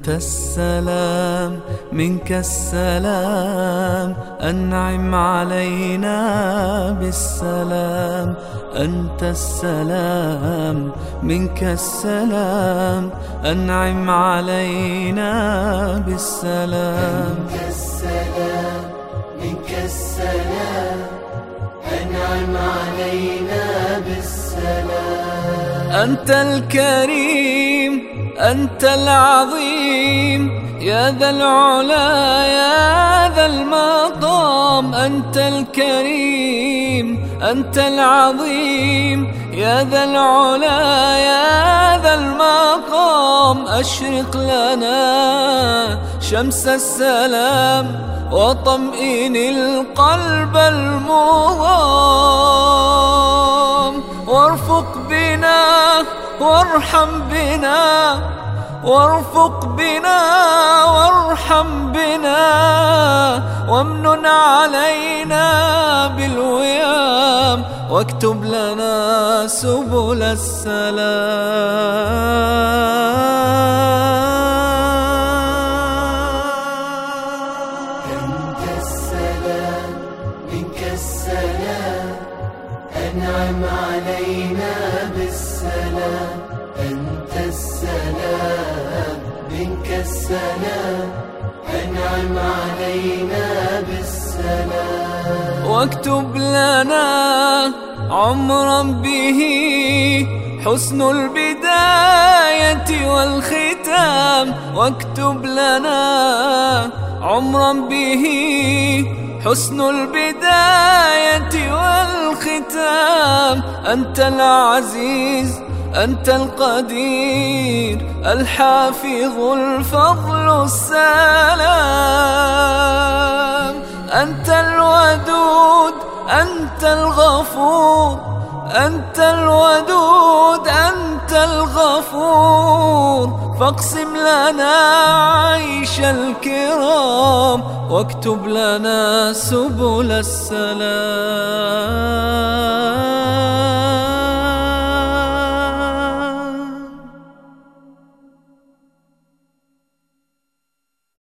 أنت السلام منك السلام، أنعم علينا بالسلام. أنت السلام منك السلام، أنعم علينا بالسلام. أنت السلام منك السلام، أنعم علينا بالسلام. أنت الكريم أنت العظيم، يا ذا العلا يا ذا المقام. أنت الكريم أنت العظيم، يا ذا العلا يا ذا المقام. أشرق لنا شمس السلام، وطمئن القلب المضام. وارفق بنا وارحم بنا، وارفق بنا وارحم بنا، وامنن علينا بالوئام، واكتب لنا سبل السلام. أنت السلام منك السلام، أنعم علينا بالسلام. أنت السلام منك السلام، أنعم علينا بالسلام. واكتب لنا عمرا به حسن البداية والختام. واكتب لنا عمرا به حسن البداية والختام. أنت العزيز أنت القدير، الحافظ الفضل السلام. أنت الودود أنت الغفور، أنت الودود أنت الغفور. فاقسم لنا عيش الكرام، واكتب لنا سبل السلام.